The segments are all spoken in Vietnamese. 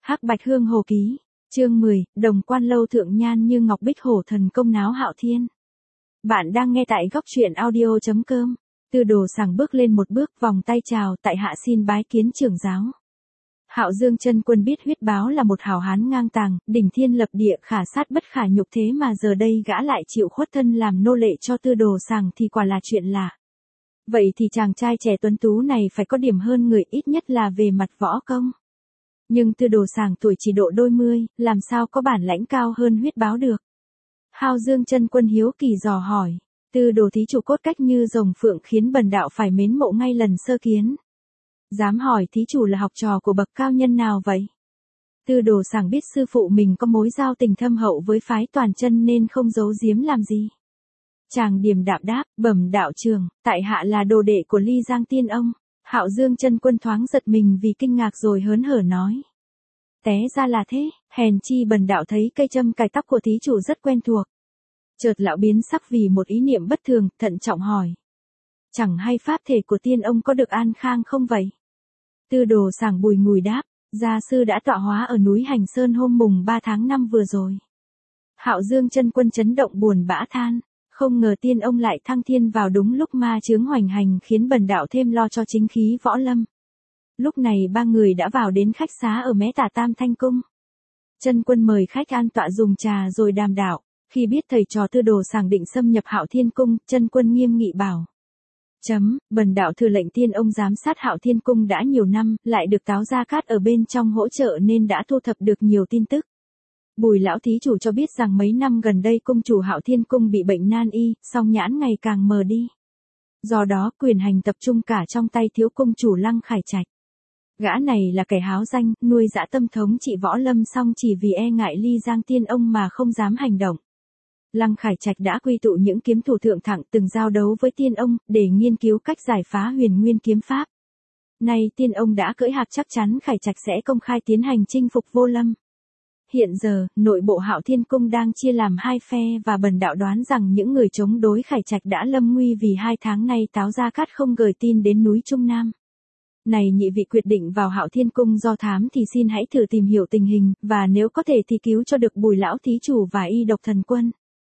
Hắc Bạch Hương Hồ Ký, chương 10, Đồng Quan Lâu thượng nhan như ngọc bích hổ thần công náo Hạo Thiên. Bạn đang nghe tại góc truyện audio.com. Tư Đồ Sảng bước lên một bước, vòng tay chào, tại hạ xin bái kiến trưởng giáo. Hạo Dương Chân Quân biết Huyết Báo là một hảo hán ngang tàng, đỉnh thiên lập địa, khả sát bất khả nhục, thế mà giờ đây gã lại chịu khuất thân làm nô lệ cho Tư Đồ Sảng thì quả là chuyện lạ. Vậy thì chàng trai trẻ tuấn tú này phải có điểm hơn người, ít nhất là về mặt võ công. Nhưng Tư Đồ Sảng tuổi chỉ độ đôi mươi, làm sao có bản lãnh cao hơn Huyết Báo được. Hạo Dương Chân Quân hiếu kỳ dò hỏi. Tư Đồ thí chủ cốt cách như rồng phượng, khiến bần đạo phải mến mộ ngay lần sơ kiến. Dám hỏi thí chủ là học trò của bậc cao nhân nào vậy? Tư Đồ Sảng biết sư phụ mình có mối giao tình thâm hậu với phái Toàn Chân nên không giấu giếm làm gì. Chàng điềm đạm đáp, bẩm đạo trưởng, tại hạ là đồ đệ của Ly Giang Tiên Ông. Hạo Dương Chân Quân thoáng giật mình vì kinh ngạc rồi hớn hở nói. Té ra là thế, hèn chi bần đạo thấy cây châm cài tóc của thí chủ rất quen thuộc. Chợt lão biến sắc vì một ý niệm bất thường, thận trọng hỏi. Chẳng hay pháp thể của tiên ông có được an khang không vậy? Tư Đồ Sảng bùi ngùi đáp, gia sư đã tọa hóa ở núi Hành Sơn hôm mùng 3 tháng 5 vừa rồi. Hạo Dương Chân Quân chấn động buồn bã than, không ngờ tiên ông lại thăng thiên vào đúng lúc ma chướng hoành hành, khiến bần đạo thêm lo cho chính khí võ lâm. Lúc này ba người đã vào đến khách xá ở mé tả Tam Thanh Cung. Chân Quân mời khách an tọa dùng trà rồi đàm đạo. Khi biết thầy trò Tư Đồ Sảng định xâm nhập Hạo Thiên Cung, Chân Quân nghiêm nghị bảo. Bần đạo thừa lệnh tiên ông giám sát Hạo Thiên Cung đã nhiều năm, lại được Táo Gia Cát ở bên trong hỗ trợ nên đã thu thập được nhiều tin tức. Bùi lão thí chủ cho biết rằng mấy năm gần đây cung chủ Hạo Thiên Cung bị bệnh nan y, song nhãn ngày càng mờ đi. Do đó quyền hành tập trung cả trong tay thiếu cung chủ Lăng Khải Trạch. Gã này là kẻ háo danh, nuôi dã tâm thống trị võ lâm, song chỉ vì e ngại Ly Giang Tiên Ông mà không dám hành động. Lăng Khải Trạch đã quy tụ những kiếm thủ thượng thặng từng giao đấu với tiên ông, để nghiên cứu cách giải phá huyền nguyên kiếm pháp. Nay tiên ông đã cưỡi hạc, chắc chắn Khải Trạch sẽ công khai tiến hành chinh phục vô lâm. Hiện giờ, nội bộ Hạo Thiên Cung đang chia làm hai phe và bần đạo đoán rằng những người chống đối Khải Trạch đã lâm nguy vì 2 tháng nay Táo Gia Cát không gửi tin đến núi Trung Nam. Này nhị vị quyết định vào Hạo Thiên Cung do thám thì xin hãy thử tìm hiểu tình hình, và nếu có thể thì cứu cho được Bùi lão thí chủ và Y Độc Thần Quân.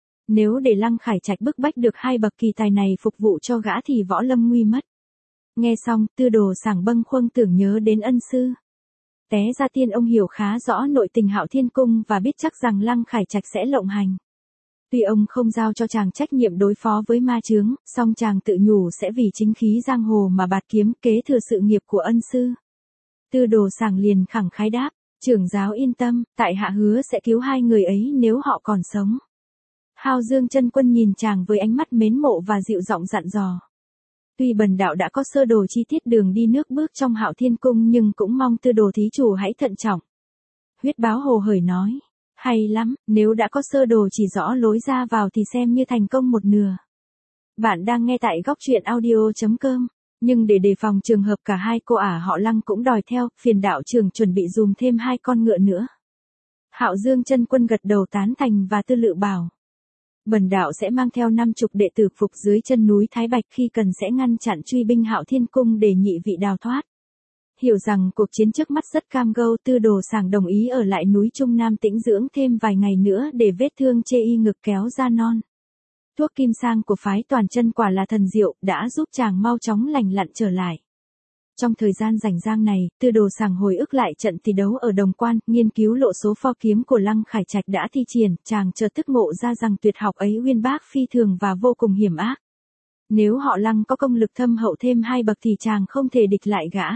Nếu để Lăng Khải Trạch bức bách được hai bậc kỳ tài này phục vụ cho gã thì võ lâm nguy mất. Nghe xong, Tư Đồ Sảng bâng khuâng tưởng nhớ đến ân sư. Té ra tiên ông hiểu khá rõ nội tình Hạo Thiên Cung và biết chắc rằng Lăng Khải Trạch sẽ lộng hành. Tuy ông không giao cho chàng trách nhiệm đối phó với ma chướng, song chàng tự nhủ sẽ vì chính khí giang hồ mà bạt kiếm, kế thừa sự nghiệp của ân sư. Tư Đồ Sảng liền khẳng khái đáp, trưởng giáo yên tâm, tại hạ hứa sẽ cứu hai người ấy nếu họ còn sống. Hạo Dương Chân Quân nhìn chàng với ánh mắt mến mộ và dịu giọng dặn dò. Tuy bần đạo đã có sơ đồ chi tiết đường đi nước bước trong Hạo Thiên Cung, nhưng cũng mong Tư Đồ thí chủ hãy thận trọng. Huyết Báo hồ hởi nói. Hay lắm, nếu đã có sơ đồ chỉ rõ lối ra vào thì xem như thành công một nửa. Bạn đang nghe tại góc truyện audio.com. Nhưng để đề phòng trường hợp cả hai cô ả họ Lăng cũng đòi theo, phiền đạo trưởng chuẩn bị dùm thêm 2 con ngựa nữa. Hạo Dương Chân Quân gật đầu tán thành và tư lự bảo. Bần đạo sẽ mang theo 50 đệ tử phục dưới chân núi Thái Bạch, khi cần sẽ ngăn chặn truy binh Hạo Thiên Cung để nhị vị đào thoát. Hiểu rằng cuộc chiến trước mắt rất cam go, Tư Đồ Sảng đồng ý ở lại núi Trung Nam tĩnh dưỡng thêm vài ngày nữa để vết thương chê y ngực kéo ra non. Thuốc kim sang của phái Toàn Chân quả là thần diệu, đã giúp chàng mau chóng lành lặn trở lại. Trong thời gian rảnh rang này, Tư Đồ Sảng hồi ức lại trận thi đấu ở Đồng Quan, nghiên cứu lộ số pho kiếm của Lăng Khải Trạch đã thi triển, chàng chợt thức ngộ ra rằng tuyệt học ấy uyên bác phi thường và vô cùng hiểm ác. Nếu họ Lăng có công lực thâm hậu thêm 2 bậc thì chàng không thể địch lại gã.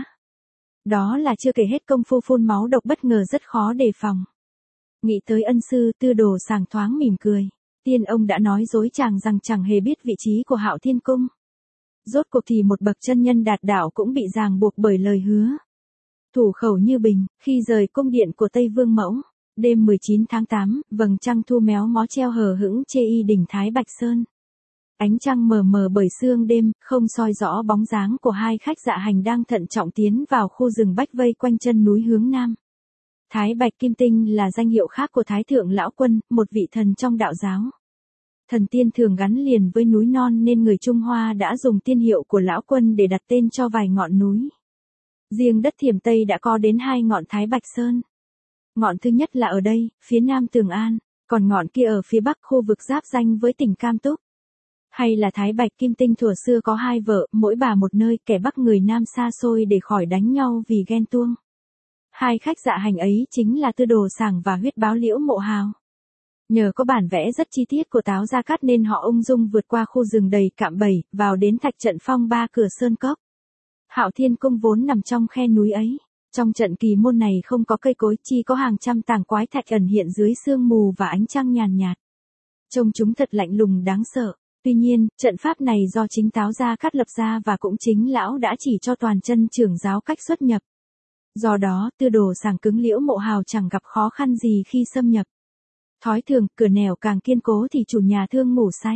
Đó là chưa kể hết công phu phun máu độc bất ngờ rất khó đề phòng. Nghĩ tới ân sư, Tư Đồ Sảng thoáng mỉm cười. Tiên ông đã nói dối chàng rằng chẳng hề biết vị trí của Hạo Thiên Cung. Rốt cuộc thì một bậc chân nhân đạt đạo cũng bị ràng buộc bởi lời hứa. Thủ khẩu như bình, khi rời cung điện của Tây Vương Mẫu, đêm 19 tháng 8, vầng trăng thu méo mó treo hờ hững chê y đỉnh Thái Bạch Sơn. Ánh trăng mờ mờ bởi sương đêm, không soi rõ bóng dáng của hai khách dạ hành đang thận trọng tiến vào khu rừng bách vây quanh chân núi hướng nam. Thái Bạch Kim Tinh là danh hiệu khác của Thái Thượng Lão Quân, một vị thần trong đạo giáo. Thần tiên thường gắn liền với núi non nên người Trung Hoa đã dùng tiên hiệu của Lão Quân để đặt tên cho vài ngọn núi. Riêng đất Thiểm Tây đã có đến 2 ngọn Thái Bạch Sơn. Ngọn thứ nhất là ở đây, phía nam Tường An, còn ngọn kia ở phía bắc khu vực giáp ranh với tỉnh Cam Túc. Hay là Thái Bạch Kim Tinh thuở xưa có hai vợ, mỗi bà một nơi, kẻ bắc người nam xa xôi để khỏi đánh nhau vì ghen tuông. Hai khách dạ hành ấy chính là Tư Đồ Sảng và Huyết Báo Liễu Mộ Hào. Nhờ có bản vẽ rất chi tiết của Táo Gia Cát nên họ ung dung vượt qua khu rừng đầy cạm bẫy, vào đến Thạch Trận Phong ba cửa sơn cốc. Hạo Thiên Cung vốn nằm trong khe núi ấy. Trong trận kỳ môn này không có cây cối, chỉ có hàng trăm tàng quái thạch ẩn hiện dưới sương mù và ánh trăng nhàn nhạt. Trông chúng thật lạnh lùng đáng sợ. Tuy nhiên, trận pháp này do chính Táo Gia Cát lập ra và cũng chính lão đã chỉ cho toàn chân trưởng giáo cách xuất nhập. Do đó, Tư Đồ Sảng cứng Liễu Mộ Hào chẳng gặp khó khăn gì khi xâm nhập. Thói thường, cửa nẻo càng kiên cố thì chủ nhà thương ngủ say.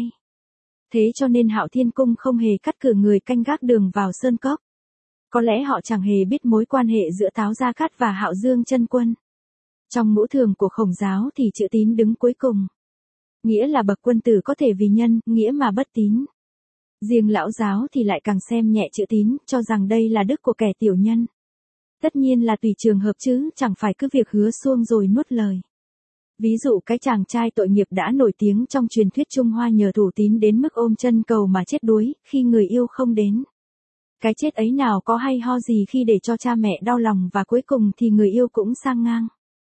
Thế cho nên Hạo Thiên Cung không hề cắt cử người canh gác đường vào sơn cốc. Có lẽ họ chẳng hề biết mối quan hệ giữa Táo Gia Cát và Hạo Dương Chân Quân. Trong ngũ thường của Khổng giáo thì chữ tín đứng cuối cùng. Nghĩa là bậc quân tử có thể vì nhân, nghĩa mà bất tín. Riêng lão giáo thì lại càng xem nhẹ chữ tín, cho rằng đây là đức của kẻ tiểu nhân. Tất nhiên là tùy trường hợp chứ, chẳng phải cứ việc hứa suông rồi nuốt lời. Ví dụ cái chàng trai tội nghiệp đã nổi tiếng trong truyền thuyết Trung Hoa nhờ thủ tín đến mức ôm chân cầu mà chết đuối, khi người yêu không đến. Cái chết ấy nào có hay ho gì khi để cho cha mẹ đau lòng và cuối cùng thì người yêu cũng sang ngang.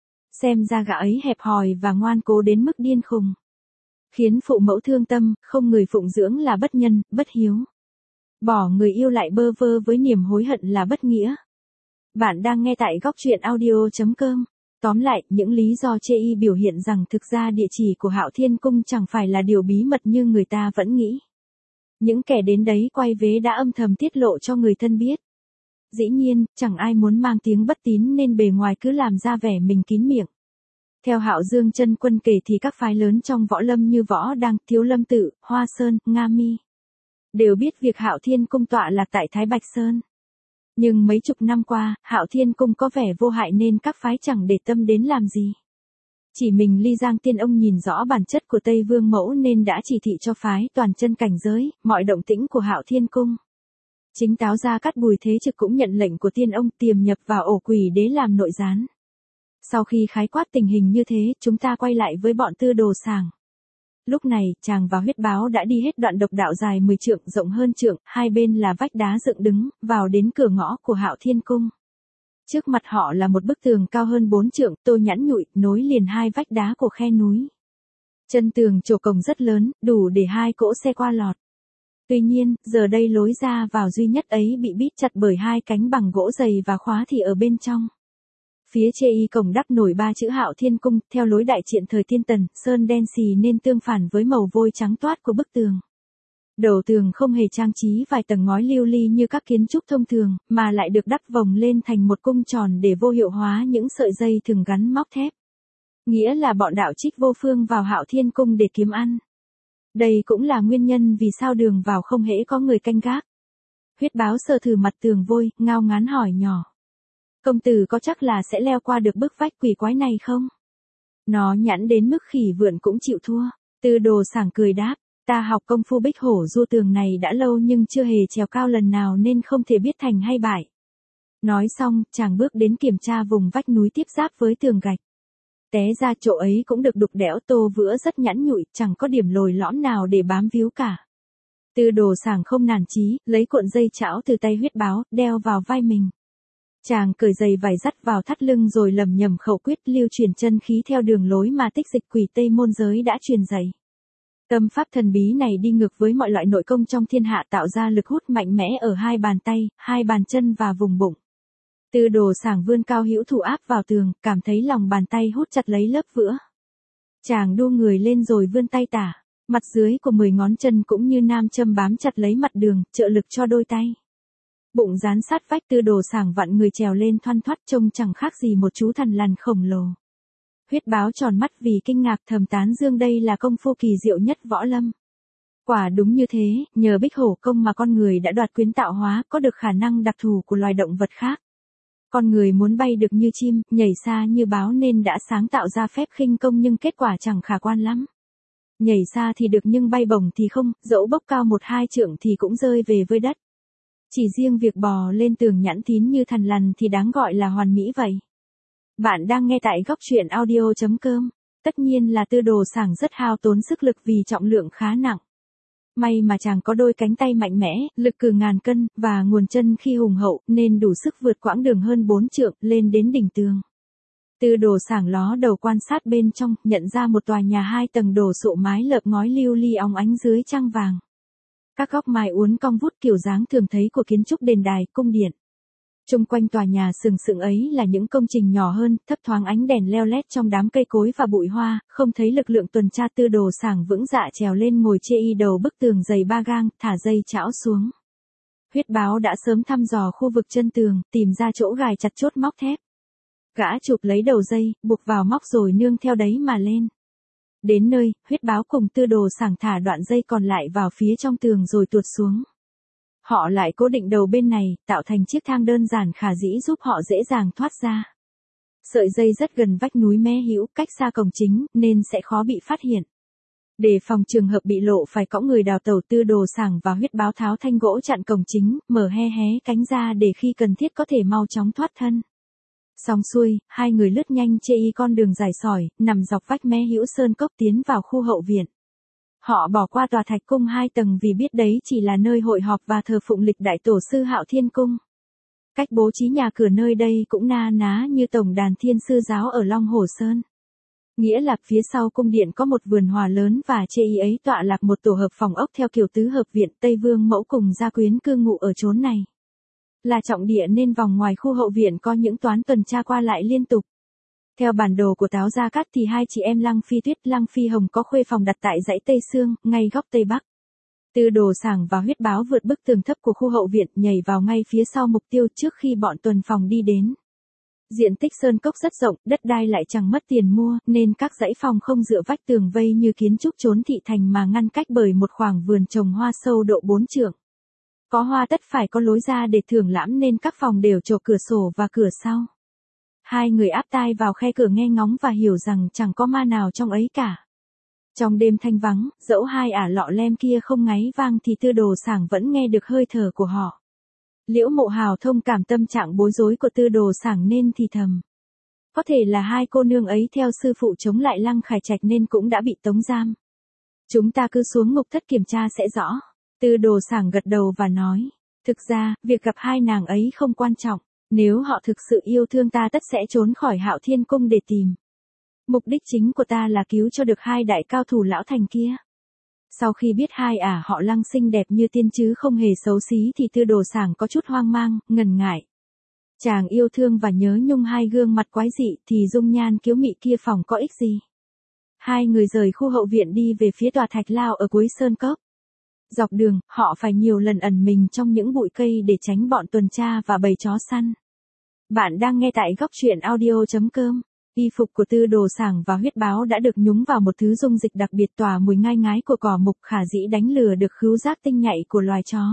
Xem ra gã ấy hẹp hòi và ngoan cố đến mức điên khùng. Khiến phụ mẫu thương tâm, không người phụng dưỡng là bất nhân, bất hiếu. Bỏ người yêu lại bơ vơ với niềm hối hận là bất nghĩa. Bạn đang nghe tại góc truyện audio.com. Tóm lại, những lý do chê y biểu hiện rằng thực ra địa chỉ của Hạo Thiên Cung chẳng phải là điều bí mật như người ta vẫn nghĩ. Những kẻ đến đấy quay vế đã âm thầm tiết lộ cho người thân biết. Dĩ nhiên, chẳng ai muốn mang tiếng bất tín nên bề ngoài cứ làm ra vẻ mình kín miệng. Theo Hạo Dương Chân Quân kể thì các phái lớn trong võ lâm như Võ Đăng, Thiếu Lâm Tự, Hoa Sơn, Nga Mi đều biết việc Hạo Thiên Cung tọa lạc tại Thái Bạch Sơn. Nhưng mấy chục năm qua, Hạo Thiên Cung có vẻ vô hại nên các phái chẳng để tâm đến làm gì. Chỉ mình Ly Giang Tiên Ông nhìn rõ bản chất của Tây Vương Mẫu nên đã chỉ thị cho phái toàn chân cảnh giới, mọi động tĩnh của Hạo Thiên Cung. Chính Táo Gia Cát Bùi Thế Trực cũng nhận lệnh của Tiên Ông tiềm nhập vào ổ quỷ đế làm nội gián. Sau khi khái quát tình hình như thế, chúng ta quay lại với bọn Tư Đồ Sảng. Lúc này, chàng và Huyết Báo đã đi hết đoạn độc đạo dài 10 trượng, rộng hơn trượng, hai bên là vách đá dựng đứng, vào đến cửa ngõ của Hạo Thiên Cung. Trước mặt họ là một bức tường cao hơn 4 trượng, tô nhẵn nhụi, nối liền hai vách đá của khe núi. Chân tường trổ cổng rất lớn, đủ để hai cỗ xe qua lọt. Tuy nhiên, giờ đây lối ra vào duy nhất ấy bị bít chặt bởi hai cánh bằng gỗ dày và khóa thì ở bên trong. Phía chê y cổng đắp nổi 3 chữ Hạo Thiên Cung, theo lối đại triện thời Thiên Tần, sơn đen xì nên tương phản với màu vôi trắng toát của bức tường. Đầu tường không hề trang trí vài tầng ngói lưu ly như các kiến trúc thông thường, mà lại được đắp vòng lên thành một cung tròn để vô hiệu hóa những sợi dây thường gắn móc thép. Nghĩa là bọn đạo trích vô phương vào Hạo Thiên Cung để kiếm ăn. Đây cũng là nguyên nhân vì sao đường vào không hễ có người canh gác. Huyết Báo sờ thử mặt tường vôi, ngao ngán hỏi nhỏ. Công tử có chắc là sẽ leo qua được bức vách quỷ quái này không? Nó nhẵn đến mức khỉ vượn cũng chịu thua. Tư Đồ Sảng cười đáp, ta học công phu bích hổ du tường này đã lâu nhưng chưa hề trèo cao lần nào nên không thể biết thành hay bại. Nói xong, chàng bước đến kiểm tra vùng vách núi tiếp giáp với tường gạch. Té ra chỗ ấy cũng được đục đẽo tô vữa rất nhẵn nhụi, chẳng có điểm lồi lõm nào để bám víu cả. Tư Đồ Sảng không nản chí, lấy cuộn dây chảo từ tay Huyết Báo, đeo vào vai mình. Chàng cởi giày vải dắt vào thắt lưng rồi lầm nhầm khẩu quyết lưu truyền chân khí theo đường lối mà tích dịch quỷ Tây môn giới đã truyền dạy. Tâm pháp thần bí này đi ngược với mọi loại nội công trong thiên hạ, tạo ra lực hút mạnh mẽ ở hai bàn tay, hai bàn chân và vùng bụng. Tư Đồ Sảng vươn cao hữu thủ áp vào tường, cảm thấy lòng bàn tay hút chặt lấy lớp vữa. Chàng đu người lên rồi vươn tay tả, mặt dưới của 10 ngón chân cũng như nam châm bám chặt lấy mặt đường, trợ lực cho đôi tay. Bụng dán sát vách. Tư Đồ Sảng vặn người trèo lên thoăn thoắt trông chẳng khác gì một chú thằn lằn khổng lồ. Huyết Báo tròn mắt vì kinh ngạc, thầm tán dương đây là công phu kỳ diệu nhất võ lâm. Quả đúng như thế, nhờ bích hổ công mà con người đã đoạt quyến tạo hóa, có được khả năng đặc thù của loài động vật khác. Con người muốn bay được như chim, nhảy xa như báo nên đã sáng tạo ra phép khinh công nhưng kết quả chẳng khả quan lắm. Nhảy xa thì được nhưng bay bổng thì không, dẫu bốc cao 1-2 trượng thì cũng rơi về với đất. Chỉ riêng việc bò lên tường nhẵn thín như thằn lằn thì đáng gọi là hoàn mỹ vậy. Bạn đang nghe tại góc truyện audio.com. Tất nhiên là Tư Đồ Sảng rất hao tốn sức lực vì trọng lượng khá nặng. May mà chàng có đôi cánh tay mạnh mẽ, lực cừ ngàn cân, và nguồn chân khi hùng hậu, nên đủ sức vượt quãng đường hơn 4 trượng, lên đến đỉnh tường. Tư Đồ Sảng ló đầu quan sát bên trong, nhận ra một tòa nhà 2 tầng đổ sộ mái lợp ngói lưu ly óng ánh dưới trăng vàng. Các góc mái uốn cong vút kiểu dáng thường thấy của kiến trúc đền đài, cung điện. Chung quanh tòa nhà sừng sững ấy là những công trình nhỏ hơn, thấp thoáng ánh đèn leo lét trong đám cây cối và bụi hoa, không thấy lực lượng tuần tra. Tư Đồ Sảng vững dạ trèo lên ngồi chê y đầu bức tường dày 3 gang, thả dây chảo xuống. Huyết Báo đã sớm thăm dò khu vực chân tường, tìm ra chỗ gài chặt chốt móc thép. Gã chụp lấy đầu dây, buộc vào móc rồi nương theo đấy mà lên. Đến nơi, Huyết Báo cùng Tư Đồ Sảng thả đoạn dây còn lại vào phía trong tường rồi tuột xuống. Họ lại cố định đầu bên này, tạo thành chiếc thang đơn giản khả dĩ giúp họ dễ dàng thoát ra. Sợi dây rất gần vách núi mé hữu, cách xa cổng chính, nên sẽ khó bị phát hiện. Để phòng trường hợp bị lộ phải cõng người đào tẩu, Tư Đồ Sảng và Huyết Báo tháo thanh gỗ chặn cổng chính, mở hé cánh ra để khi cần thiết có thể mau chóng thoát thân. Xong xuôi, hai người lướt nhanh chê y con đường dài sỏi, nằm dọc vách mé hữu sơn cốc tiến vào khu hậu viện. Họ bỏ qua tòa thạch cung 2 tầng vì biết đấy chỉ là nơi hội họp và thờ phụng lịch đại tổ sư Hạo Thiên Cung. Cách bố trí nhà cửa nơi đây cũng na ná như tổng đàn Thiên Sư giáo ở Long Hồ Sơn. Nghĩa là phía sau cung điện có một vườn hòa lớn và chê y ấy tọa lạc một tổ hợp phòng ốc theo kiểu tứ hợp viện. Tây Vương mẫu cùng gia quyến cư ngụ ở chốn này. Là trọng địa nên vòng ngoài khu hậu viện có những toán tuần tra qua lại liên tục. Theo bản đồ của Táo Gia Cát thì hai chị em Lăng Phi Tuyết, Lăng Phi Hồng có khuê phòng đặt tại dãy Tây Sương, ngay góc Tây Bắc. Tư Đồ Sảng và Huyết Báo vượt bức tường thấp của khu hậu viện, nhảy vào ngay phía sau mục tiêu trước khi bọn tuần phòng đi đến. Diện tích sơn cốc rất rộng, đất đai lại chẳng mất tiền mua, nên các dãy phòng không dựa vách tường vây như kiến trúc chốn thị thành mà ngăn cách bởi một khoảng vườn trồng hoa sâu độ 4 trượng. Có hoa tất phải có lối ra để thưởng lãm nên các phòng đều trổ cửa sổ và cửa sau. Hai người áp tai vào khe cửa nghe ngóng và hiểu rằng chẳng có ma nào trong ấy cả. Trong đêm thanh vắng, dẫu hai ả lọ lem kia không ngáy vang thì Tư Đồ Sảng vẫn nghe được hơi thở của họ. Liễu Mộ Hào thông cảm tâm trạng bối rối của Tư Đồ Sảng nên thì thầm. Có thể là hai cô nương ấy theo sư phụ chống lại Lăng Khải Trạch nên cũng đã bị tống giam. Chúng ta cứ xuống ngục thất kiểm tra sẽ rõ. Tư Đồ Sảng gật đầu và nói. Thực ra, việc gặp hai nàng ấy không quan trọng. Nếu họ thực sự yêu thương ta tất sẽ trốn khỏi Hạo Thiên Cung để tìm. Mục đích chính của ta là cứu cho được hai đại cao thủ lão thành kia. Sau khi biết hai ả họ Lăng xinh đẹp như tiên chứ không hề xấu xí thì Tư Đồ Sảng có chút hoang mang, ngần ngại. Chàng yêu thương và nhớ nhung hai gương mặt quái dị thì dung nhan kiếu mị kia phòng có ích gì. Hai người rời khu hậu viện đi về phía tòa thạch lao ở cuối sơn cốc. Dọc đường, họ phải nhiều lần ẩn mình trong những bụi cây để tránh bọn tuần tra và bầy chó săn. Bạn đang nghe tại góc truyện audio.com. Y phục của Tư Đồ Sảng và Huyết Báo đã được nhúng vào một thứ dung dịch đặc biệt tỏa mùi ngai ngái của cỏ mục, khả dĩ đánh lừa được khứu giác tinh nhạy của loài chó.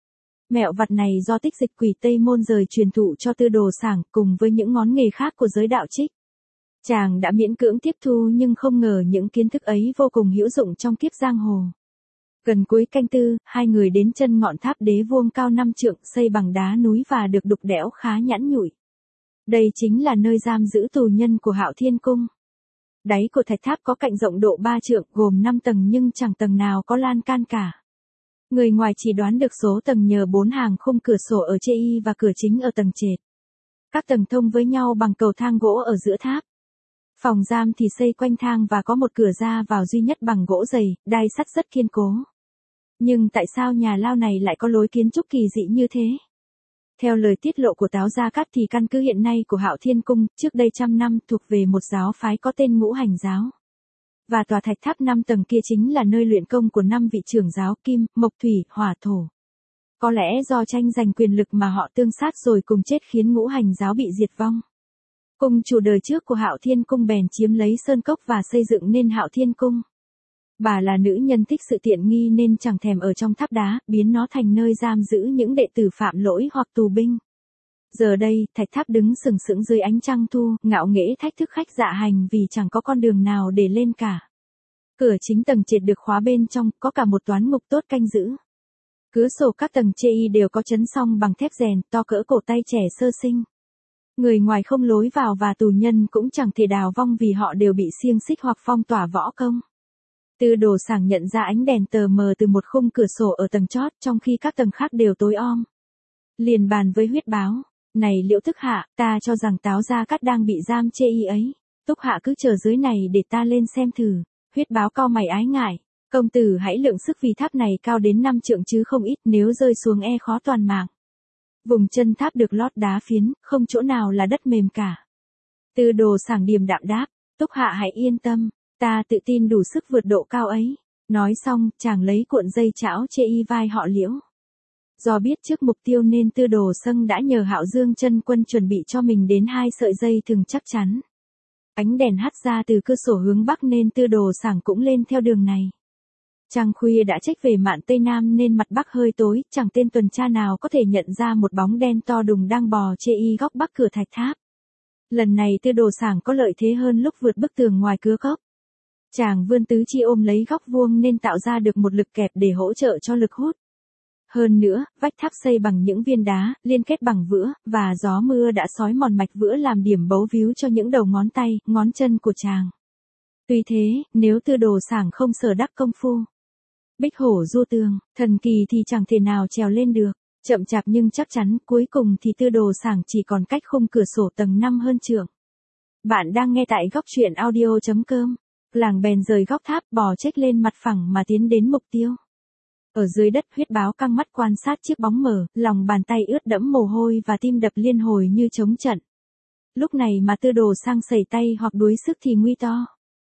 Mẹo vặt này do tích dịch quỷ Tây Môn rời truyền thụ cho Tư Đồ Sảng cùng với những ngón nghề khác của giới đạo trích. Chàng đã miễn cưỡng tiếp thu nhưng không ngờ những kiến thức ấy vô cùng hữu dụng trong kiếp giang hồ. Gần cuối canh tư, hai người đến chân ngọn tháp đế vuông cao 5 trượng xây bằng đá núi và được đục đẽo khá nhẵn nhụi. Đây chính là nơi giam giữ tù nhân của Hạo Thiên Cung. Đáy của thạch tháp có cạnh rộng độ 3 trượng gồm 5 tầng nhưng chẳng tầng nào có lan can cả. Người ngoài chỉ đoán được số tầng nhờ 4 hàng khung cửa sổ ở chê y và cửa chính ở tầng trệt. Các tầng thông với nhau bằng cầu thang gỗ ở giữa tháp. Phòng giam thì xây quanh thang và có một cửa ra vào duy nhất bằng gỗ dày, đai sắt rất kiên cố. Nhưng tại sao nhà lao này lại có lối kiến trúc kỳ dị như thế? Theo lời tiết lộ của Táo Gia Cát thì căn cứ hiện nay của Hạo Thiên Cung, trước đây 100 năm thuộc về một giáo phái có tên Ngũ Hành giáo. Và tòa thạch tháp 5 tầng kia chính là nơi luyện công của 5 vị trưởng giáo Kim, Mộc, Thủy, Hỏa, Thổ. Có lẽ do tranh giành quyền lực mà họ tương sát rồi cùng chết khiến Ngũ Hành giáo bị diệt vong. Cung chủ đời trước của Hạo Thiên Cung bèn chiếm lấy sơn cốc và xây dựng nên Hạo Thiên Cung. Bà là nữ nhân thích sự tiện nghi nên chẳng thèm ở trong tháp đá, biến nó thành nơi giam giữ những đệ tử phạm lỗi hoặc tù binh. Giờ đây, thạch tháp đứng sừng sững dưới ánh trăng thu, ngạo nghễ thách thức khách dạ hành vì chẳng có con đường nào để lên cả. Cửa chính tầng trệt được khóa bên trong, có cả một toán ngục tốt canh giữ. Cửa sổ các tầng chê y đều có chấn song bằng thép rèn, to cỡ cổ tay trẻ sơ sinh. Người ngoài không lối vào và tù nhân cũng chẳng thể đào vong vì họ đều bị xiềng xích hoặc phong tỏa võ công. Tư đồ sảng nhận ra ánh đèn tờ mờ từ một khung cửa sổ ở tầng chót trong khi các tầng khác đều tối om. Liền bàn với huyết báo. Này Liễu Tức Hạ, ta cho rằng Táo Gia Cát đang bị giam chê y ấy. Túc Hạ cứ chờ dưới này để ta lên xem thử. Huyết báo cau mày ái ngại. Công tử hãy lượng sức vì tháp này cao đến 5 trượng chứ không ít, nếu rơi xuống e khó toàn mạng. Vùng chân tháp được lót đá phiến, không chỗ nào là đất mềm cả. Tư đồ sảng điềm đạm đáp, Túc Hạ hãy yên tâm, ta tự tin đủ sức vượt độ cao ấy. Nói xong, chàng lấy cuộn dây chảo chê y vai họ Liễu. Do biết trước mục tiêu nên Tư Đồ Sâng đã nhờ Hạo Dương Chân Quân chuẩn bị cho mình đến 2 sợi dây thừng chắc chắn. Ánh đèn hắt ra từ cửa sổ hướng bắc nên Tư Đồ sảng cũng lên theo đường này. Trăng khuya đã chếch về mạn Tây Nam nên mặt bắc hơi tối, chẳng tên tuần tra nào có thể nhận ra một bóng đen to đùng đang bò chê y góc bắc cửa thạch tháp. Lần này Tư Đồ sảng có lợi thế hơn lúc vượt bức tường ngoài cửa góc. Chàng vươn tứ chi ôm lấy góc vuông nên tạo ra được một lực kẹp để hỗ trợ cho lực hút. Hơn nữa, vách tháp xây bằng những viên đá, liên kết bằng vữa, và gió mưa đã xói mòn mạch vữa làm điểm bấu víu cho những đầu ngón tay, ngón chân của chàng. Tuy thế, nếu Tư Đồ sảng không sở đắc công phu bích hổ du tường, thần kỳ thì chẳng thể nào trèo lên được. Chậm chạp nhưng chắc chắn, cuối cùng thì Tư Đồ sảng chỉ còn cách khung cửa sổ tầng 5 hơn trượng. Bạn đang nghe tại góc truyện audio.com. Làng bèn rời góc tháp bò chếch lên mặt phẳng mà tiến đến mục tiêu. Ở dưới đất huyết báo căng mắt quan sát chiếc bóng mờ, lòng bàn tay ướt đẫm mồ hôi và tim đập liên hồi như trống trận. Lúc này mà Tư Đồ sang sẩy tay hoặc đuối sức thì nguy to.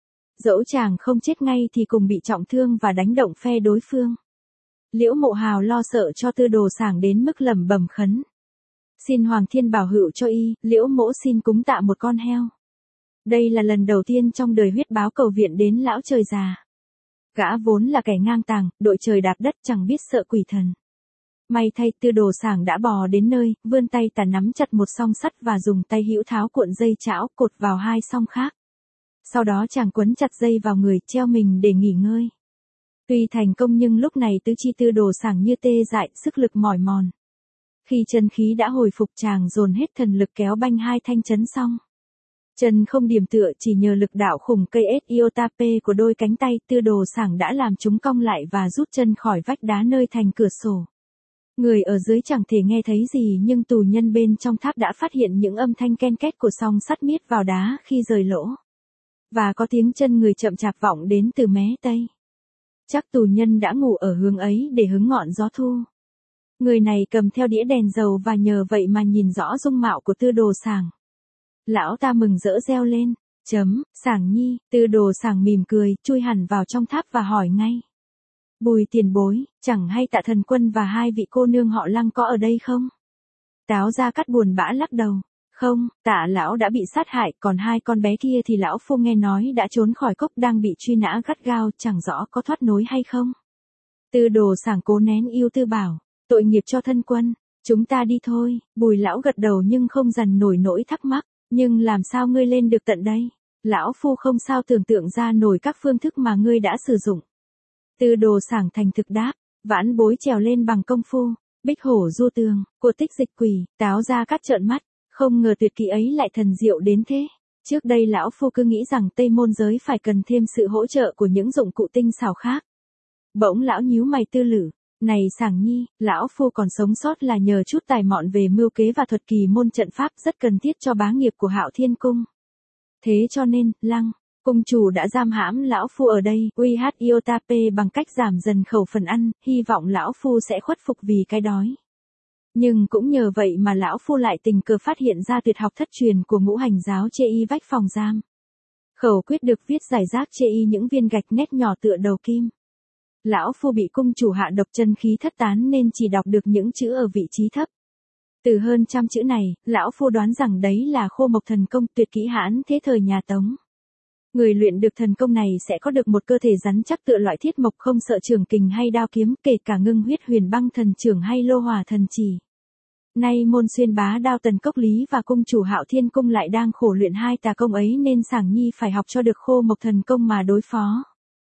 Dẫu chàng không chết ngay thì cùng bị trọng thương và đánh động phe đối phương. Liễu Mộ Hào lo sợ cho Tư Đồ sảng đến mức lẩm bẩm khấn. Xin Hoàng Thiên bảo hữu cho y, Liễu Mỗ xin cúng tạ một con heo. Đây là lần đầu tiên trong đời huyết báo cầu viện đến lão trời già. Gã vốn là kẻ ngang tàng, đội trời đạp đất chẳng biết sợ quỷ thần. May thay Tư Đồ sảng đã bò đến nơi, vươn tay tà nắm chặt một song sắt và dùng tay hữu tháo cuộn dây chảo cột vào 2 song khác. Sau đó chàng quấn chặt dây vào người treo mình để nghỉ ngơi. Tuy thành công nhưng lúc này tứ chi Tư Đồ sảng như tê dại, sức lực mỏi mòn. Khi chân khí đã hồi phục chàng dồn hết thần lực kéo banh 2 thanh chấn xong. Chân không điểm tựa chỉ nhờ lực đạo khủng cây Iotape của đôi cánh tay Tư Đồ sảng đã làm chúng cong lại và rút chân khỏi vách đá nơi thành cửa sổ. Người ở dưới chẳng thể nghe thấy gì nhưng tù nhân bên trong tháp đã phát hiện những âm thanh ken két của song sắt miết vào đá khi rời lỗ. Và có tiếng chân người chậm chạp vọng đến từ mé tây. Chắc tù nhân đã ngủ ở hướng ấy để hứng ngọn gió thu. Người này cầm theo đĩa đèn dầu và nhờ vậy mà nhìn rõ dung mạo của Tư Đồ sảng. Lão ta mừng rỡ reo lên, Sảng nhi, Tư Đồ sảng mỉm cười, chui hẳn vào trong tháp và hỏi ngay. Bùi tiền bối, chẳng hay Tạ Thần Quân và 2 vị cô nương họ Lăng có ở đây không? Táo Gia Cát buồn bã lắc đầu. Không, Tạ lão đã bị sát hại, còn 2 con bé kia thì lão phu nghe nói đã trốn khỏi cốc đang bị truy nã gắt gao, chẳng rõ có thoát nối hay không. Tư Đồ sảng cố nén yêu tư bảo, tội nghiệp cho thân quân, chúng ta đi thôi. Bùi lão gật đầu nhưng không dằn nổi nỗi thắc mắc, nhưng làm sao ngươi lên được tận đây? Lão phu không sao tưởng tượng ra nổi các phương thức mà ngươi đã sử dụng. Tư Đồ sảng thành thực đáp, vãn bối trèo lên bằng công phu, bích hổ du tường, của tích dịch quỷ. Táo Gia Cát trợn mắt, không ngờ tuyệt kỹ ấy lại thần diệu đến thế. Trước đây lão phu cứ nghĩ rằng Tây môn giới phải cần thêm sự hỗ trợ của những dụng cụ tinh xảo khác. Bỗng lão nhíu mày tư lử, này sảng nhi, lão phu còn sống sót là nhờ chút tài mọn về mưu kế và thuật kỳ môn trận pháp rất cần thiết cho bá nghiệp của Hạo Thiên Cung. Thế cho nên, Lăng cung chủ đã giam hãm lão phu ở đây, uy hát Iotape bằng cách giảm dần khẩu phần ăn, hy vọng lão phu sẽ khuất phục vì cái đói. Nhưng cũng nhờ vậy mà lão phu lại tình cờ phát hiện ra tuyệt học thất truyền của Ngũ Hành giáo chê y vách phòng giam. Khẩu quyết được viết giải rác chê y những viên gạch nét nhỏ tựa đầu kim. Lão phu bị cung chủ hạ độc chân khí thất tán nên chỉ đọc được những chữ ở vị trí thấp. Từ hơn 100 chữ này, lão phu đoán rằng đấy là Khô Mộc thần công tuyệt kỹ hãn thế thời nhà Tống. Người luyện được thần công này sẽ có được một cơ thể rắn chắc tựa loại thiết mộc không sợ trường kình hay đao kiếm, kể cả ngưng huyết huyền băng thần trưởng hay lô hỏa thần chỉ. Nay môn xuyên bá đao Tần Cốc Lý và cung chủ Hạo Thiên Cung lại đang khổ luyện 2 tà công ấy nên sảng nhi phải học cho được Khô Mộc thần công mà đối phó.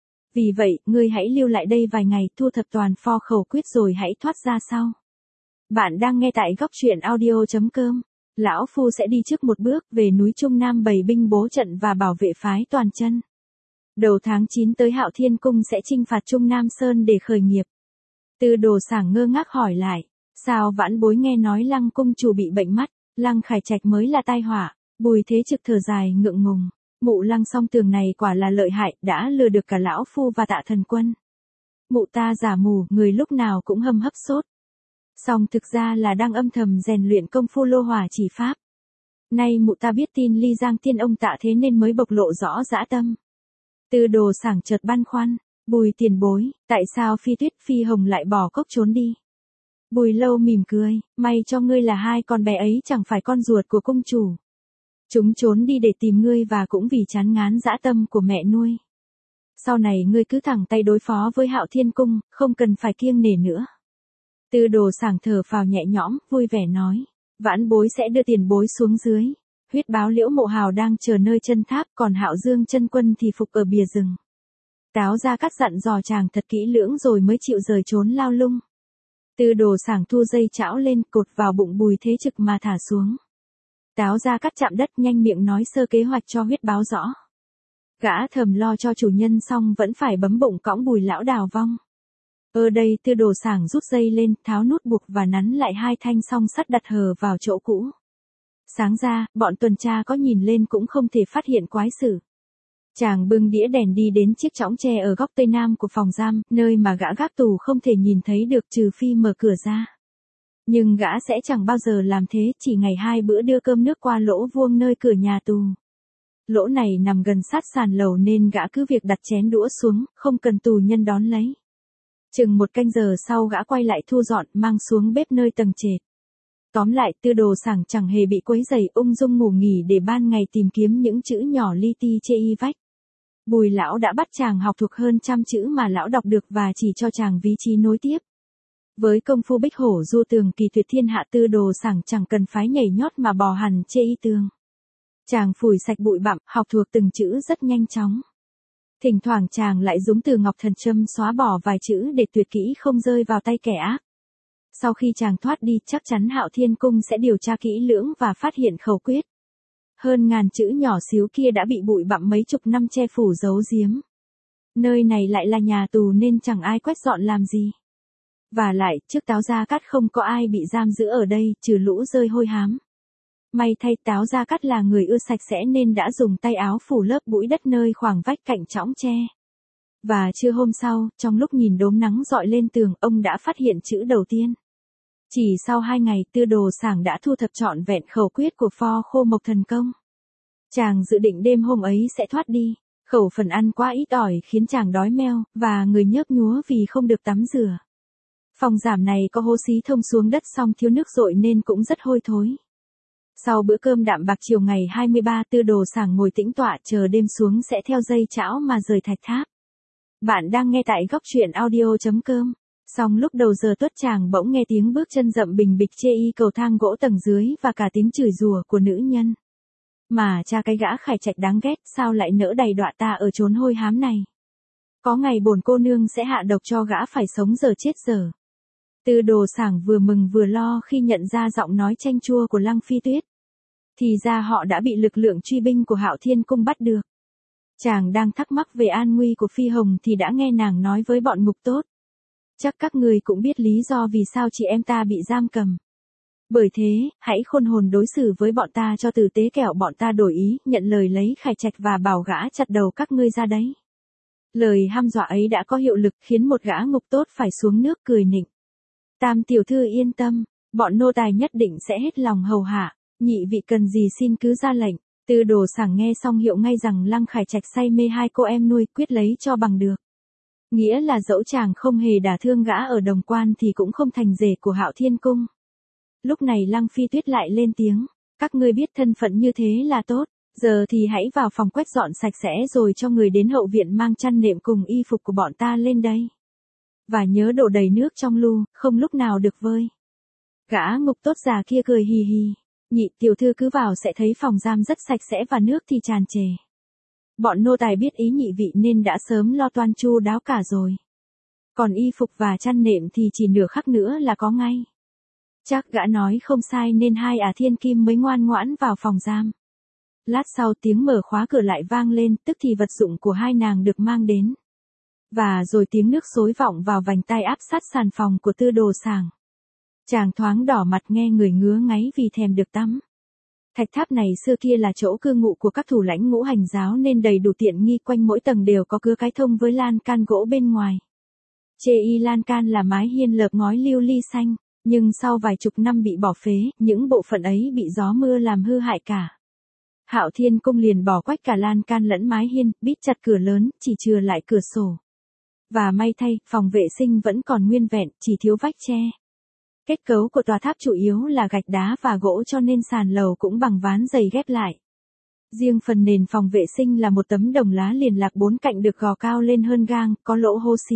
Vì vậy, ngươi hãy lưu lại đây vài ngày, thu thập toàn pho khẩu quyết rồi hãy thoát ra sau. Bạn đang nghe tại góc truyện audio.com. Lão Phu sẽ đi trước một bước về núi Trung Nam bày binh bố trận và bảo vệ phái toàn chân. Đầu tháng 9 tới Hạo Thiên Cung sẽ chinh phạt Trung Nam Sơn để khởi nghiệp. Tư Đồ Sảng ngơ ngác hỏi lại, sao vãn bối nghe nói Lăng cung chủ bị bệnh mắt, Lăng Khải Trạch mới là tai họa. Bùi Thế Trực thở dài ngượng ngùng, mụ Lăng song tường này quả là lợi hại, đã lừa được cả lão phu và Tạ Thần Quân. Mụ ta giả mù, người lúc nào cũng hâm hấp sốt. Song thực ra là đang âm thầm rèn luyện công phu lô hỏa chỉ pháp. Nay mụ ta biết tin Ly Giang Tiên ông Tạ thế nên mới bộc lộ rõ dã tâm. Tư Đồ Sảng chợt băn khoăn, Bùi tiền bối, tại sao Phi Tuyết Phi Hồng lại bỏ cốc trốn đi? Bùi Lâu mỉm cười, may cho ngươi là hai con bé ấy chẳng phải con ruột của cung chủ. Chúng trốn đi để tìm ngươi và cũng vì chán ngán dã tâm của mẹ nuôi. Sau này ngươi cứ thẳng tay đối phó với Hạo Thiên Cung, không cần phải kiêng nể nữa. Tư Đồ Sảng thở phào nhẹ nhõm, vui vẻ nói, vãn bối sẽ đưa tiền bối xuống dưới. Huyết báo Liễu Mộ Hào đang chờ nơi chân tháp, còn Hạo Dương chân quân thì phục ở bìa rừng. Táo Gia Cát dặn dò chàng thật kỹ lưỡng rồi mới chịu rời trốn lao lung. Tư Đồ Sảng thu dây chảo lên, cột vào bụng Bùi Thế Trực mà thả xuống. Táo Gia Cát chạm đất nhanh miệng nói sơ kế hoạch cho huyết báo rõ. Gã thầm lo cho chủ nhân xong vẫn phải bấm bụng cõng Bùi lão đào vong. Ở đây Tư Đồ Sảng rút dây lên, tháo nút buộc và nắn lại hai thanh song sắt đặt hờ vào chỗ cũ. Sáng ra, bọn tuần tra có nhìn lên cũng không thể phát hiện quái sự. Chàng bưng đĩa đèn đi đến chiếc chõng tre ở góc tây nam của phòng giam, nơi mà gã gác tù không thể nhìn thấy được trừ phi mở cửa ra. Nhưng gã sẽ chẳng bao giờ làm thế, chỉ ngày 2 bữa đưa cơm nước qua lỗ vuông nơi cửa nhà tù. Lỗ này nằm gần sát sàn lầu nên gã cứ việc đặt chén đũa xuống, không cần tù nhân đón lấy. Chừng 1 canh giờ sau gã quay lại thu dọn mang xuống bếp nơi tầng trệt. Tóm lại Tư Đồ Sảng chẳng hề bị quấy rầy, ung dung ngủ nghỉ để ban ngày tìm kiếm những chữ nhỏ li ti chê y vách. Bùi lão đã bắt chàng học thuộc hơn 100 chữ mà lão đọc được và chỉ cho chàng ví trí nối tiếp. Với công phu bích hổ du tường kỳ tuyệt thiên hạ, Tư Đồ Sảng chẳng cần phái nhảy nhót mà bò hẳn chê y tường. Chàng phủi sạch bụi bặm, học thuộc từng chữ rất nhanh chóng. Thỉnh thoảng chàng lại dùng từ ngọc thần châm xóa bỏ vài chữ để tuyệt kỹ không rơi vào tay kẻ ác. Sau khi chàng thoát đi chắc chắn Hạo Thiên Cung sẽ điều tra kỹ lưỡng và phát hiện khẩu quyết. Hơn ngàn chữ nhỏ xíu kia đã bị bụi bặm mấy chục năm che phủ giấu giếm. Nơi này lại là nhà tù nên chẳng ai quét dọn làm gì. Và lại, trước Táo Gia Cát không có ai bị giam giữ ở đây, trừ lũ rơi hôi hám. May thay Táo Gia Cát là người ưa sạch sẽ nên đã dùng tay áo phủ lớp bụi đất nơi khoảng vách cạnh chõng tre. Và trưa hôm sau, trong lúc nhìn đốm nắng rọi lên tường, ông đã phát hiện chữ đầu tiên. Chỉ sau 2 ngày, Tư Đồ Sảng đã thu thập trọn vẹn khẩu quyết của Pho Khô Mộc Thần Công. Chàng dự định đêm hôm ấy sẽ thoát đi. Khẩu phần ăn quá ít ỏi khiến chàng đói meo, và người nhớp nhúa vì không được tắm rửa. Phòng giam này có hố xí thông xuống đất xong thiếu nước dội nên cũng rất hôi thối. Sau bữa cơm đạm bạc chiều ngày 23, Tư Đồ Sảng ngồi tĩnh tọa chờ đêm xuống sẽ theo dây chảo mà rời thạch tháp. Bạn đang nghe tại góc truyện audio.com. Xong lúc đầu giờ tuất chàng bỗng nghe tiếng bước chân rậm bình bịch chê y cầu thang gỗ tầng dưới và cả tiếng chửi rủa của nữ nhân. Mà cha cái gã Khải Trạch đáng ghét sao lại nỡ đầy đọa ta ở chốn hôi hám này. Có ngày bổn cô nương sẽ hạ độc cho gã phải sống giờ chết giờ. Tư Đồ Sảng vừa mừng vừa lo khi nhận ra giọng nói chanh chua của Lăng Phi Tuyết. Thì ra họ đã bị lực lượng truy binh của Hạo Thiên Cung bắt được. Chàng đang thắc mắc về an nguy của Phi Hồng thì đã nghe nàng nói với bọn ngục tốt. Chắc các người cũng biết lý do vì sao chị em ta bị giam cầm. Bởi thế, hãy khôn hồn đối xử với bọn ta cho tử tế kẻo bọn ta đổi ý, nhận lời lấy Khải Trạch và bảo gã chặt đầu các ngươi ra đấy. Lời hăm dọa ấy đã có hiệu lực khiến một gã ngục tốt phải xuống nước cười nịnh. Tam tiểu thư yên tâm, bọn nô tài nhất định sẽ hết lòng hầu hạ, nhị vị cần gì xin cứ ra lệnh. Tư Đồ Sảng nghe xong hiệu ngay rằng Lăng Khải Trạch say mê hai cô em nuôi, quyết lấy cho bằng được. Nghĩa là dẫu chàng không hề đả thương gã ở Đồng Quan thì cũng không thành rể của Hạo Thiên Cung. Lúc này Lăng Phi Tuyết lại lên tiếng, các ngươi biết thân phận như thế là tốt, giờ thì hãy vào phòng quét dọn sạch sẽ rồi cho người đến hậu viện mang chăn nệm cùng y phục của bọn ta lên đây. Và nhớ đổ đầy nước trong lu, không lúc nào được vơi. Gã ngục tốt già kia cười hì hì, nhị tiểu thư cứ vào sẽ thấy phòng giam rất sạch sẽ và nước thì tràn trề. Bọn nô tài biết ý nhị vị nên đã sớm lo toan chu đáo cả rồi. Còn y phục và chăn nệm thì chỉ nửa khắc nữa là có ngay. Chắc gã nói không sai nên hai thiên kim mới ngoan ngoãn vào phòng giam. Lát sau tiếng mở khóa cửa lại vang lên, tức thì vật dụng của hai nàng được mang đến. Và rồi tiếng nước xối vọng vào vành tai áp sát sàn phòng của Tư Đồ Sảng. Chàng thoáng đỏ mặt nghe người ngứa ngáy vì thèm được tắm. Thạch tháp này xưa kia là chỗ cư ngụ của các thủ lãnh Ngũ Hành giáo nên đầy đủ tiện nghi, quanh mỗi tầng đều có cứa cái thông với lan can gỗ bên ngoài. Chê y lan can là mái hiên lợp ngói lưu ly xanh, nhưng sau vài chục năm bị bỏ phế, những bộ phận ấy bị gió mưa làm hư hại cả. Hạo Thiên Cung liền bỏ quách cả lan can lẫn mái hiên, bít chặt cửa lớn, chỉ chừa lại cửa sổ. Và may thay, phòng vệ sinh vẫn còn nguyên vẹn, chỉ thiếu vách tre. Kết cấu của tòa tháp chủ yếu là gạch đá và gỗ cho nên sàn lầu cũng bằng ván dày ghép lại. Riêng phần nền phòng vệ sinh là một tấm đồng lá liền lạc bốn cạnh được gò cao lên hơn gang, có lỗ hô xí.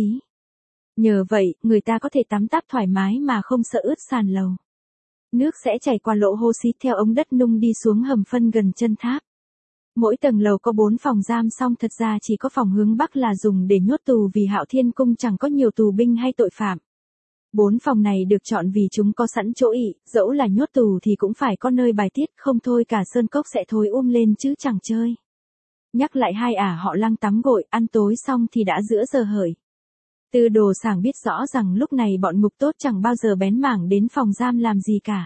Nhờ vậy, người ta có thể tắm táp thoải mái mà không sợ ướt sàn lầu. Nước sẽ chảy qua lỗ hô xí theo ống đất nung đi xuống hầm phân gần chân tháp. Mỗi tầng lầu có 4 phòng giam, song thật ra chỉ có phòng hướng Bắc là dùng để nhốt tù vì Hạo Thiên Cung chẳng có nhiều tù binh hay tội phạm. 4 phòng này được chọn vì chúng có sẵn chỗ ị, dẫu là nhốt tù thì cũng phải có nơi bài tiết, không thôi cả sơn cốc sẽ thối lên chứ chẳng chơi. Nhắc lại hai họ Lăng tắm gội, ăn tối xong thì đã giữa giờ hởi. Tư Đồ Sảng biết rõ rằng lúc này bọn ngục tốt chẳng bao giờ bén mảng đến phòng giam làm gì cả.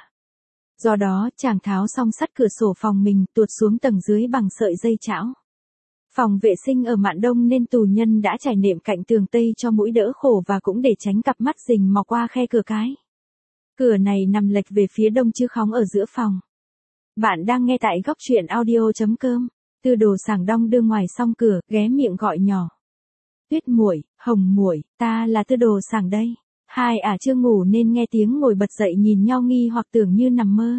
Do đó, chàng tháo song sắt cửa sổ phòng mình, tuột xuống tầng dưới bằng sợi dây chảo. Phòng vệ sinh ở mạn đông nên tù nhân đã trải nệm cạnh tường tây cho mũi đỡ khổ và cũng để tránh cặp mắt rình mò qua khe cửa cái. Cửa này nằm lệch về phía đông chứ không ở giữa phòng. Bạn đang nghe tại góc truyện audio.com. Tư Đồ Sảng đong đưa ngoài song cửa, ghé miệng gọi nhỏ. Tuyết muội, Hồng muội, ta là Tư Đồ Sảng đây. Hai chưa ngủ nên nghe tiếng ngồi bật dậy nhìn nhau nghi hoặc tưởng như nằm mơ.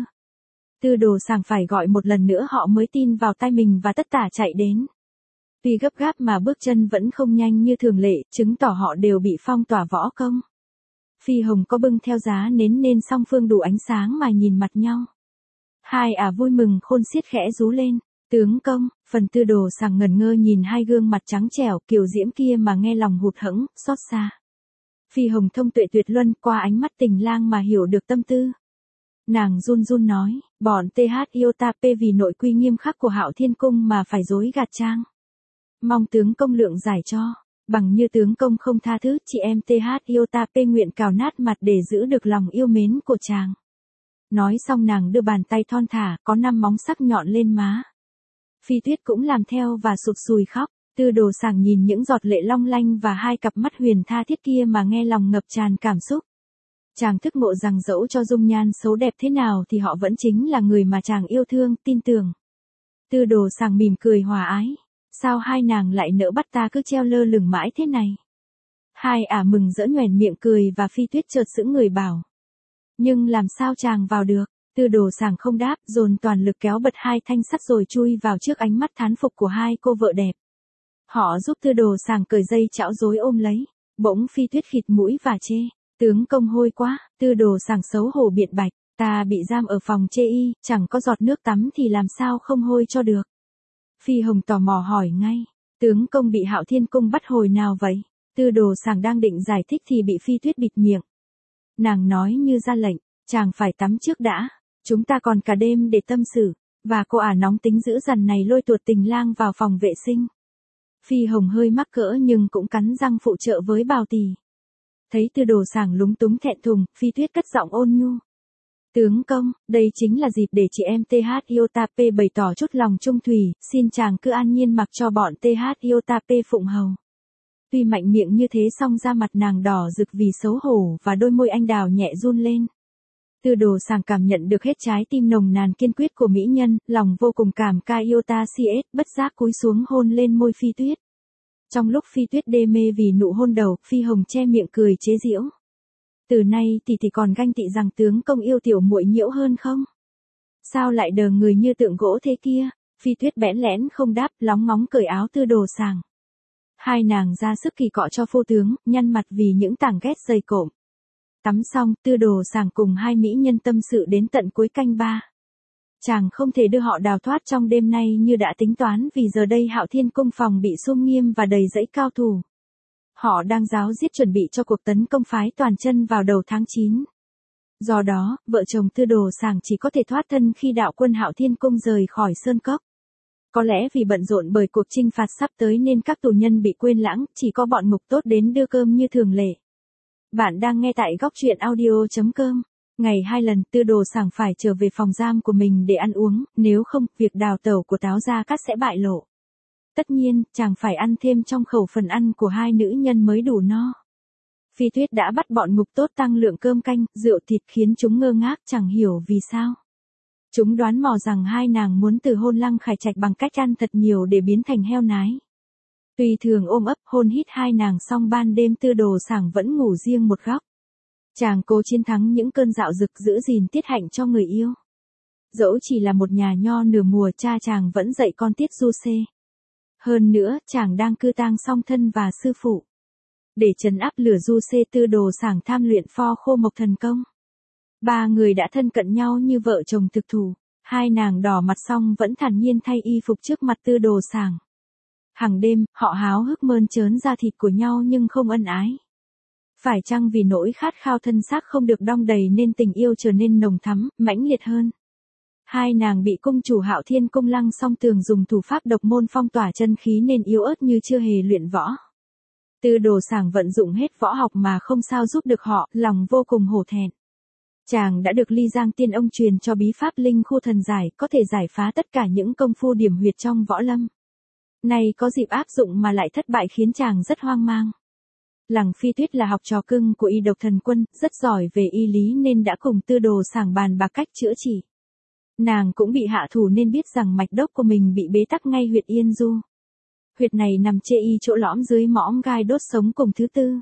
Tư Đồ Sảng phải gọi một lần nữa họ mới tin vào tai mình và tất tả chạy đến. Tuy gấp gáp mà bước chân vẫn không nhanh như thường lệ, chứng tỏ họ đều bị phong tỏa võ công. Phi Hồng có bưng theo giá nến nên song phương đủ ánh sáng mà nhìn mặt nhau. Hai vui mừng khôn xiết khẽ rú lên. Tướng công, phần Tư Đồ Sảng ngẩn ngơ nhìn hai gương mặt trắng trẻo kiều diễm kia mà nghe lòng hụt hẫng, xót xa. Phi Hồng thông tuệ tuyệt luân, qua ánh mắt tình lang mà hiểu được tâm tư. Nàng run run nói, bọn TH yêu ta P vì nội quy nghiêm khắc của Hạo Thiên Cung mà phải dối gạt trang. Mong tướng công lượng giải cho, bằng như tướng công không tha thứ, chị em TH yêu ta P nguyện cào nát mặt để giữ được lòng yêu mến của chàng. Nói xong nàng đưa bàn tay thon thả, có 5 móng sắc nhọn lên má. Phi Tuyết cũng làm theo và sụt sùi khóc. Tư Đồ Sảng nhìn những giọt lệ long lanh và hai cặp mắt huyền tha thiết kia mà nghe lòng ngập tràn cảm xúc. Chàng thức ngộ rằng dẫu cho dung nhan xấu đẹp thế nào thì họ vẫn chính là người mà chàng yêu thương, tin tưởng. Tư Đồ Sảng mỉm cười hòa ái. Sao hai nàng lại nỡ bắt ta cứ treo lơ lửng mãi thế này? Hai mừng rỡ nhoẻn miệng cười và Phi Tuyết chợt sững người bảo. Nhưng làm sao chàng vào được? Tư Đồ Sảng không đáp, dồn toàn lực kéo bật hai thanh sắt rồi chui vào trước ánh mắt thán phục của hai cô vợ đẹp. Họ giúp Tư Đồ Sảng cởi dây chảo rối ôm lấy. Bỗng Phi Tuyết khịt mũi và chê. Tướng công hôi quá. Tư Đồ Sảng xấu hổ biện bạch. Ta bị giam ở phòng chê y, chẳng có giọt nước tắm thì làm sao không hôi cho được. Phi Hồng tò mò hỏi ngay. Tướng công bị Hạo Thiên Cung bắt hồi nào vậy? Tư Đồ Sảng đang định giải thích thì bị Phi Tuyết bịt miệng. Nàng nói như ra lệnh. Chàng phải tắm trước đã. Chúng ta còn cả đêm để tâm sự. Và cô nóng tính dữ dằn này lôi tuột tình lang vào phòng vệ sinh. Phi Hồng hơi mắc cỡ nhưng cũng cắn răng phụ trợ với Bào Tỷ. Thấy Tư Đồ Sảng lúng túng thẹn thùng, Phi Tuyết cất giọng ôn nhu. Tướng công, đây chính là dịp để chị em TH yêu ta P bày tỏ chút lòng trung thủy, xin chàng cứ an nhiên mặc cho bọn TH yêu ta P phụng hầu. Tuy mạnh miệng như thế song da mặt nàng đỏ rực vì xấu hổ và đôi môi anh đào nhẹ run lên. Tư Đồ Sảng cảm nhận được hết trái tim nồng nàn kiên quyết của mỹ nhân, lòng vô cùng cảm ca yêu ta CS, bất giác cúi xuống hôn lên môi Phi Tuyết. Trong lúc Phi Tuyết đê mê vì nụ hôn đầu, Phi Hồng che miệng cười chế giễu. Từ nay thì còn ganh tị rằng tướng công yêu tiểu muội nhiễu hơn không? Sao lại đờ người như tượng gỗ thế kia? Phi Tuyết bẽn lẽn không đáp, lóng ngóng cởi áo Tư Đồ Sảng. Hai nàng ra sức kỳ cọ cho phu tướng, nhăn mặt vì những tảng ghét dày cộm. Tắm xong, Tư Đồ Sảng cùng hai mỹ nhân tâm sự đến tận cuối canh 3. Chàng không thể đưa họ đào thoát trong đêm nay như đã tính toán vì giờ đây Hạo Thiên Cung phòng bị sum nghiêm và đầy dãy cao thủ. Họ đang ráo riết chuẩn bị cho cuộc tấn công phái toàn chân vào đầu tháng 9. Do đó, vợ chồng Tư Đồ Sảng chỉ có thể thoát thân khi đạo quân Hạo Thiên Cung rời khỏi Sơn Cốc. Có lẽ vì bận rộn bởi cuộc chinh phạt sắp tới nên các tù nhân bị quên lãng, chỉ có bọn ngục tốt đến đưa cơm như thường lệ. Bạn đang nghe tại góc truyện audio.com. Ngày 2 lần Tư Đồ Sảng phải trở về phòng giam của mình để ăn uống, nếu không, việc đào tẩu của Táo Gia Cát sẽ bại lộ. Tất nhiên, chàng phải ăn thêm trong khẩu phần ăn của hai nữ nhân mới đủ no. Phi Tuyết đã bắt bọn ngục tốt tăng lượng cơm canh, rượu thịt khiến chúng ngơ ngác chẳng hiểu vì sao. Chúng đoán mò rằng hai nàng muốn từ hôn Lăng Khải Trạch bằng cách ăn thật nhiều để biến thành heo nái. Tùy thường ôm ấp hôn hít hai nàng xong ban đêm Tư Đồ Sảng vẫn ngủ riêng một góc. Chàng cố chiến thắng những cơn dạo dực giữ gìn tiết hạnh cho người yêu. Dẫu chỉ là một nhà nho nửa mùa cha chàng vẫn dạy con tiết du xê. Hơn nữa, chàng đang cư tang song thân và sư phụ. Để trấn áp lửa du xê Tư Đồ Sảng tham luyện pho khô mộc thần công. Ba người đã thân cận nhau như vợ chồng thực thù. Hai nàng đỏ mặt xong vẫn thản nhiên thay y phục trước mặt Tư Đồ Sảng. Hàng đêm, họ háo hức mơn trớn da thịt của nhau nhưng không ân ái. Phải chăng vì nỗi khát khao thân xác không được đong đầy nên tình yêu trở nên nồng thắm, mãnh liệt hơn? Hai nàng bị cung chủ Hạo Thiên Cung Lăng Song Tường dùng thủ pháp độc môn phong tỏa chân khí nên yếu ớt như chưa hề luyện võ. Tư Đồ Sảng vận dụng hết võ học mà không sao giúp được họ, lòng vô cùng hổ thẹn. Chàng đã được Ly Giang Tiên Ông truyền cho bí pháp linh khu thần giải, có thể giải phá tất cả những công phu điểm huyệt trong võ lâm. Nay có dịp áp dụng mà lại thất bại khiến chàng rất hoang mang. Lăng Phi Tuyết là học trò cưng của Y Độc Thần Quân, rất giỏi về y lý nên đã cùng Tư Đồ Sảng bàn bạc cách chữa trị. Nàng cũng bị hạ thủ nên biết rằng mạch đốc của mình bị bế tắc ngay huyệt Yên Du. Huyệt này nằm chê y chỗ lõm dưới mõm gai đốt sống cùng thứ tư.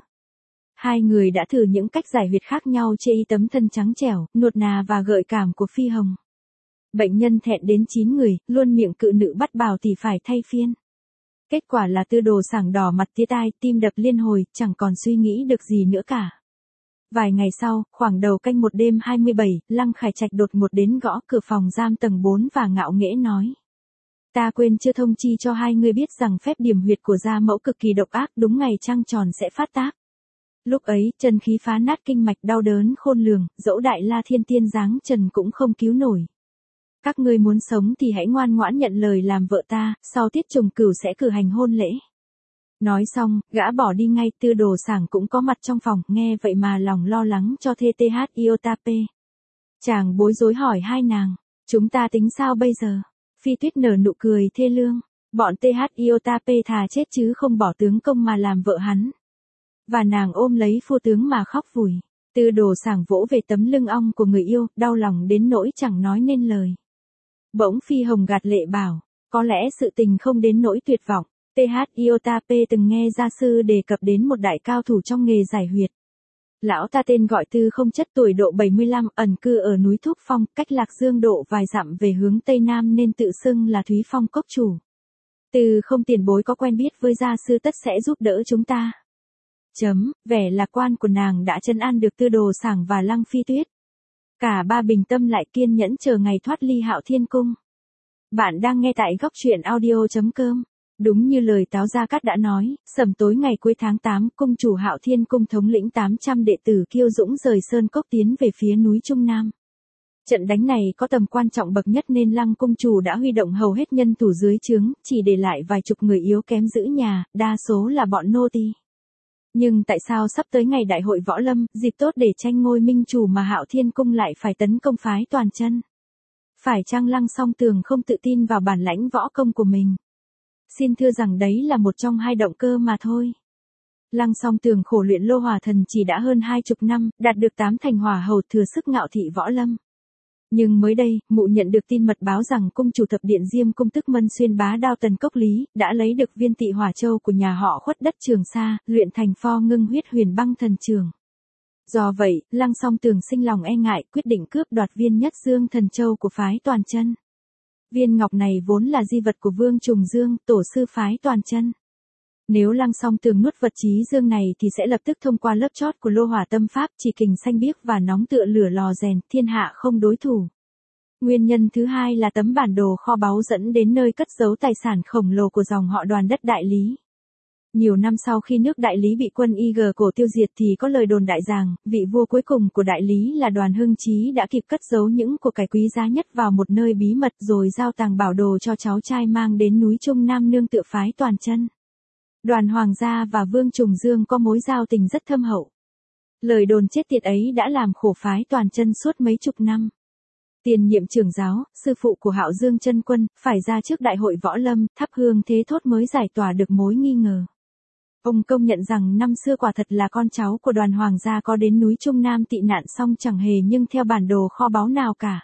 Hai người đã thử những cách giải huyệt khác nhau chê y tấm thân trắng trẻo, nuột nà và gợi cảm của Phi Hồng. Bệnh nhân thẹn đến 9 người, luôn miệng cự nữ bắt bào thì phải thay phiên. Kết quả là Tư Đồ Sảng đỏ mặt tía tai, tim đập liên hồi, chẳng còn suy nghĩ được gì nữa cả. Vài ngày sau, khoảng đầu canh một đêm 27, Lăng Khải Trạch đột ngột đến gõ cửa phòng giam tầng 4 và ngạo nghễ nói. Ta quên chưa thông chi cho hai người biết rằng phép điểm huyệt của gia mẫu cực kỳ độc ác, đúng ngày trăng tròn sẽ phát tác. Lúc ấy, chân khí phá nát kinh mạch đau đớn khôn lường, dẫu Đại La Thiên Tiên giáng trần cũng không cứu nổi. Các ngươi muốn sống thì hãy ngoan ngoãn nhận lời làm vợ ta, sau tiết trùng cửu sẽ cử hành hôn lễ. Nói xong, gã bỏ đi ngay. Tư Đồ Sảng cũng có mặt trong phòng, nghe vậy mà lòng lo lắng cho TTH Iotape. Chàng bối rối hỏi hai nàng, chúng ta tính sao bây giờ? Phi Tuyết nở nụ cười thê lương, bọn TH Iotape thà chết chứ không bỏ tướng công mà làm vợ hắn. Và nàng ôm lấy phu tướng mà khóc vùi. Tư Đồ Sảng vỗ về tấm lưng ong của người yêu, đau lòng đến nỗi chẳng nói nên lời. Bỗng Phi Hồng gạt lệ bảo, có lẽ sự tình không đến nỗi tuyệt vọng. TH Iotape từng nghe gia sư đề cập đến một đại cao thủ trong nghề giải huyệt. Lão ta tên gọi Tư Không Chất, tuổi độ 75, ẩn cư ở núi Thúc Phong, cách Lạc Dương độ vài dặm về hướng Tây Nam nên tự xưng là Thúy Phong Cốc Chủ. Tư Không tiền bối có quen biết với gia sư tất sẽ giúp đỡ chúng ta. Vẻ lạc quan của nàng đã trấn an được Tư Đồ Sảng và Lăng Phi Tuyết. Cả ba bình tâm lại kiên nhẫn chờ ngày thoát ly Hạo Thiên Cung. Bạn đang nghe tại góc truyện audio.com. Đúng như lời Táo Gia Cát đã nói, sầm tối ngày cuối tháng 8, cung chủ Hạo Thiên Cung thống lĩnh 800 đệ tử kiêu dũng rời Sơn Cốc tiến về phía núi Trung Nam. Trận đánh này có tầm quan trọng bậc nhất nên Lăng cung chủ đã huy động hầu hết nhân thủ dưới trướng, chỉ để lại vài chục người yếu kém giữ nhà, đa số là bọn nô tỳ. Nhưng tại sao sắp tới ngày đại hội võ lâm, dịp tốt để tranh ngôi minh chủ mà Hạo Thiên Cung lại phải tấn công phái toàn chân? Phải chăng Lăng Song Tường không tự tin vào bản lãnh võ công của mình? Xin thưa rằng đấy là một trong hai động cơ mà thôi. Lăng Song Tường khổ luyện lô hỏa thần chỉ đã hơn 20 năm, đạt được 8 thành hỏa hầu, thừa sức ngạo thị võ lâm. Nhưng mới đây, mụ nhận được tin mật báo rằng cung chủ thập điện Diêm Cung tức Mân Xuyên bá đao Tần Cốc Lý, đã lấy được viên tị hỏa châu của nhà họ khuất đất Trường Sa, luyện thành pho ngưng huyết huyền băng thần trường. Do vậy, Lăng Song Tường sinh lòng e ngại, quyết định cướp đoạt viên nhất dương thần châu của phái toàn chân. Viên ngọc này vốn là di vật của Vương Trùng Dương, tổ sư phái toàn chân. Nếu Lăng Song Tường nuốt vật chí dương này thì sẽ lập tức thông qua lớp chót của lô hỏa tâm pháp, chỉ kình xanh biếc và nóng tựa lửa lò rèn, thiên hạ không đối thủ. Nguyên nhân thứ hai là tấm bản đồ kho báu dẫn đến nơi cất giấu tài sản khổng lồ của dòng họ Đoàn đất Đại Lý. Nhiều năm sau khi nước Đại Lý bị quân Y cổ tiêu diệt thì có lời đồn đại rằng, vị vua cuối cùng của Đại Lý là Đoàn Hưng Chí đã kịp cất giấu những của cải quý giá nhất vào một nơi bí mật rồi giao tàng bảo đồ cho cháu trai mang đến núi Trung Nam nương tựa phái Toàn Chân. Đoàn Hoàng gia và Vương Trùng Dương có mối giao tình rất thâm hậu. Lời đồn chết tiệt ấy đã làm khổ phái Toàn Chân suốt mấy chục năm. Tiền nhiệm trưởng giáo, sư phụ của Hạo Dương Chân Quân, phải ra trước đại hội võ lâm, thắp hương thế thốt mới giải tỏa được mối nghi ngờ. Ông công nhận rằng năm xưa quả thật là con cháu của Đoàn Hoàng gia có đến núi Trung Nam tị nạn xong chẳng hề nhưng theo bản đồ kho báu nào cả.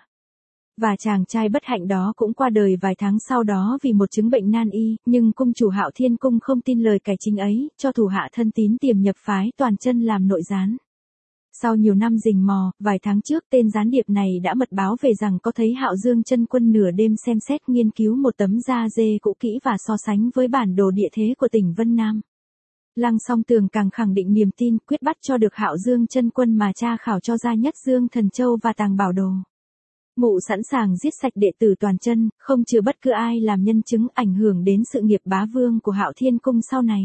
Và chàng trai bất hạnh đó cũng qua đời vài tháng sau đó vì một chứng bệnh nan y, nhưng cung chủ Hạo Thiên Cung không tin lời cải chính ấy, cho thủ hạ thân tín tiềm nhập phái Toàn Chân làm nội gián. Sau nhiều năm rình mò, vài tháng trước tên gián điệp này đã mật báo về rằng có thấy Hạo Dương Chân Quân nửa đêm xem xét nghiên cứu một tấm da dê cũ kỹ và so sánh với bản đồ địa thế của tỉnh Vân Nam. Lăng Song Tường càng khẳng định niềm tin, quyết bắt cho được Hạo Dương Chân Quân mà tra khảo cho ra Nhất Dương Thần Châu và tàng bảo đồ. Mụ sẵn sàng giết sạch đệ tử Toàn Chân, không chừa bất cứ ai làm nhân chứng ảnh hưởng đến sự nghiệp bá vương của Hạo Thiên Cung sau này.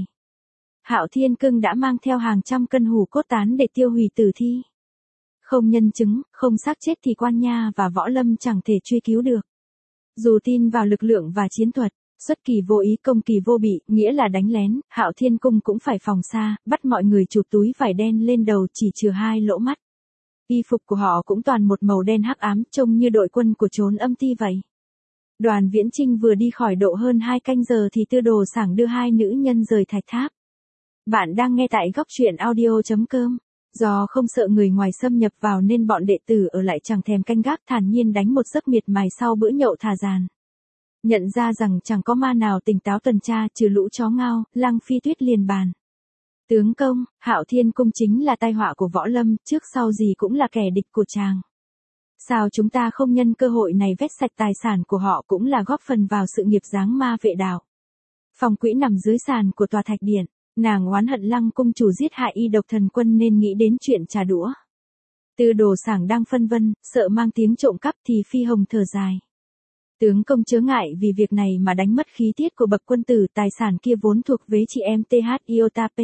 Hạo Thiên Cung đã mang theo hàng trăm cân hủ cốt tán để tiêu hủy tử thi. Không nhân chứng, không xác chết thì quan nha và võ lâm chẳng thể truy cứu được. Dù tin vào lực lượng và chiến thuật, xuất kỳ vô ý công kỳ vô bị, nghĩa là đánh lén, Hạo Thiên Cung cũng phải phòng xa, bắt mọi người chụp túi vải đen lên đầu chỉ chừa 2 lỗ mắt. Y phục của họ cũng toàn một màu đen hắc ám, trông như đội quân của chốn âm ti vậy. Đoàn Viễn Chinh vừa đi khỏi độ hơn 2 canh giờ thì Tư Đồ Sảng đưa 2 nữ nhân rời thạch tháp. Bạn đang nghe tại góc truyện audio.com. Do không sợ người ngoài xâm nhập vào nên bọn đệ tử ở lại chẳng thèm canh gác, thản nhiên đánh một giấc miệt mài sau bữa nhậu thả dàn. Nhận ra rằng chẳng có ma nào tỉnh táo tuần tra trừ lũ chó ngao, Lăng Phi Tuyết liền bàn. Tướng công, Hạo Thiên Cung chính là tai họa của võ lâm, trước sau gì cũng là kẻ địch của chàng. Sao chúng ta không nhân cơ hội này vét sạch tài sản của họ, cũng là góp phần vào sự nghiệp giáng ma vệ đạo. Phòng quỹ nằm dưới sàn của tòa thạch điện, nàng oán hận Lăng cung chủ giết hại Y Độc Thần Quân nên nghĩ đến chuyện trả đũa. Tư Đồ Sảng đang phân vân, sợ mang tiếng trộm cắp thì Phi Hồng thở dài. Tướng công chớ ngại vì việc này mà đánh mất khí tiết của bậc quân tử, tài sản kia vốn thuộc với chị em TH Iotape.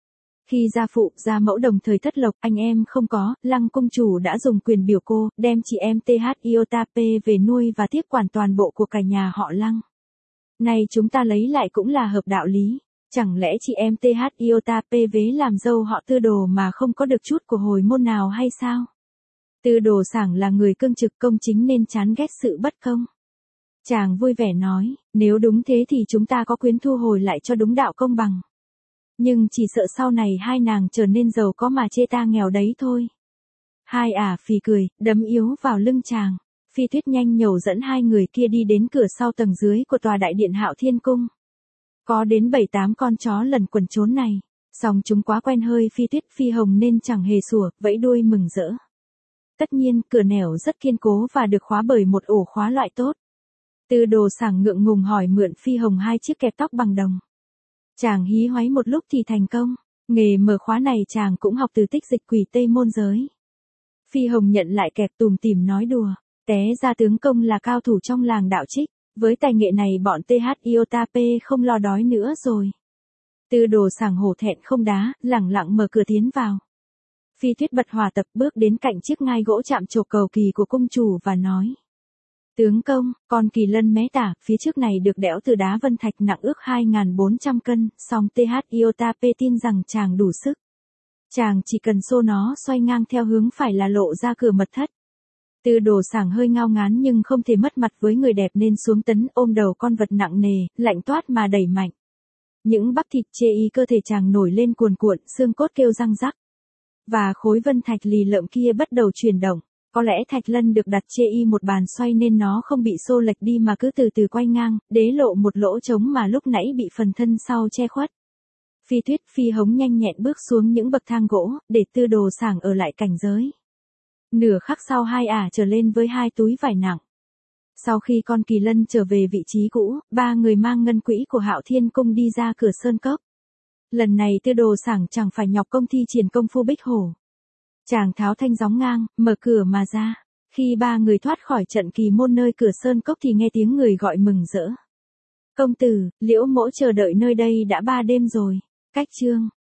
Khi gia phụ, gia mẫu đồng thời thất lộc, anh em không có, Lăng cung chủ đã dùng quyền biểu cô, đem chị em TH Iotape về nuôi và tiếp quản toàn bộ của cả nhà họ Lăng. Nay chúng ta lấy lại cũng là hợp đạo lý, chẳng lẽ chị em TH Iotape vế làm dâu họ Tư Đồ mà không có được chút của hồi môn nào hay sao? Tư Đồ Sảng là người cương trực công chính nên chán ghét sự bất công. Chàng vui vẻ nói, nếu đúng thế thì chúng ta có quyền thu hồi lại cho đúng đạo công bằng. Nhưng chỉ sợ sau này hai nàng trở nên giàu có mà chê ta nghèo đấy thôi. Hai phì cười, đấm yếu vào lưng chàng. Phi Tuyết nhanh nhẩu dẫn 2 người kia đi đến cửa sau tầng dưới của tòa đại điện Hạo Thiên Cung. Có đến 7-8 con chó lần quần trốn này, song chúng quá quen hơi Phi Tuyết Phi Hồng nên chẳng hề sủa, vẫy đuôi mừng rỡ. Tất nhiên, cửa nẻo rất kiên cố và được khóa bởi một ổ khóa loại tốt. Tư Đồ Sảng ngượng ngùng hỏi mượn Phi Hồng 2 chiếc kẹp tóc bằng đồng. Chàng hí hoáy một lúc thì thành công, nghề mở khóa này chàng cũng học từ tích dịch quỷ Tây Môn Giới. Phi Hồng nhận lại kẹp tủm tỉm nói đùa, té ra tướng công là cao thủ trong làng đạo trích, với tài nghệ này bọn TH Iotape không lo đói nữa rồi. Tư Đồ Sảng hổ thẹn không đá, lẳng lặng mở cửa tiến vào. Phi Tuyết bật hòa tập bước đến cạnh chiếc ngai gỗ chạm trổ cầu kỳ của cung chủ và nói. Tướng công, con kỳ lân mé tả, phía trước này được đẽo từ đá vân thạch nặng ước 2.400 cân, song TH Iotape tin rằng chàng đủ sức. Chàng chỉ cần xô nó xoay ngang theo hướng phải là lộ ra cửa mật thất. Tư Đồ Sảng hơi ngao ngán nhưng không thể mất mặt với người đẹp nên xuống tấn ôm đầu con vật nặng nề, lạnh toát mà đẩy mạnh. Những bắp thịt chê y cơ thể chàng nổi lên cuồn cuộn, xương cốt kêu răng rắc. Và khối vân thạch lì lợm kia bắt đầu chuyển động. Có lẽ thạch lân được đặt chê y một bàn xoay nên nó không bị xô lệch đi mà cứ từ từ quay ngang, đế lộ một lỗ trống mà lúc nãy bị phần thân sau che khuất. Phi Tuyết Phi Hống nhanh nhẹn bước xuống những bậc thang gỗ, để Tư Đồ Sảng ở lại cảnh giới. Nửa khắc sau 2 trở lên với 2 túi vải nặng. Sau khi con kỳ lân trở về vị trí cũ, 3 người mang ngân quỹ của Hạo Thiên Cung đi ra cửa sơn cốc. Lần này Tư Đồ Sảng chẳng phải nhọc công thi triển công phu bích hổ. Chàng tháo thanh gióng ngang, mở cửa mà ra. Khi 3 người thoát khỏi trận kỳ môn nơi cửa sơn cốc thì nghe tiếng người gọi mừng rỡ. Công tử, Liễu mỗ chờ đợi nơi đây đã 3 đêm rồi. Cách chương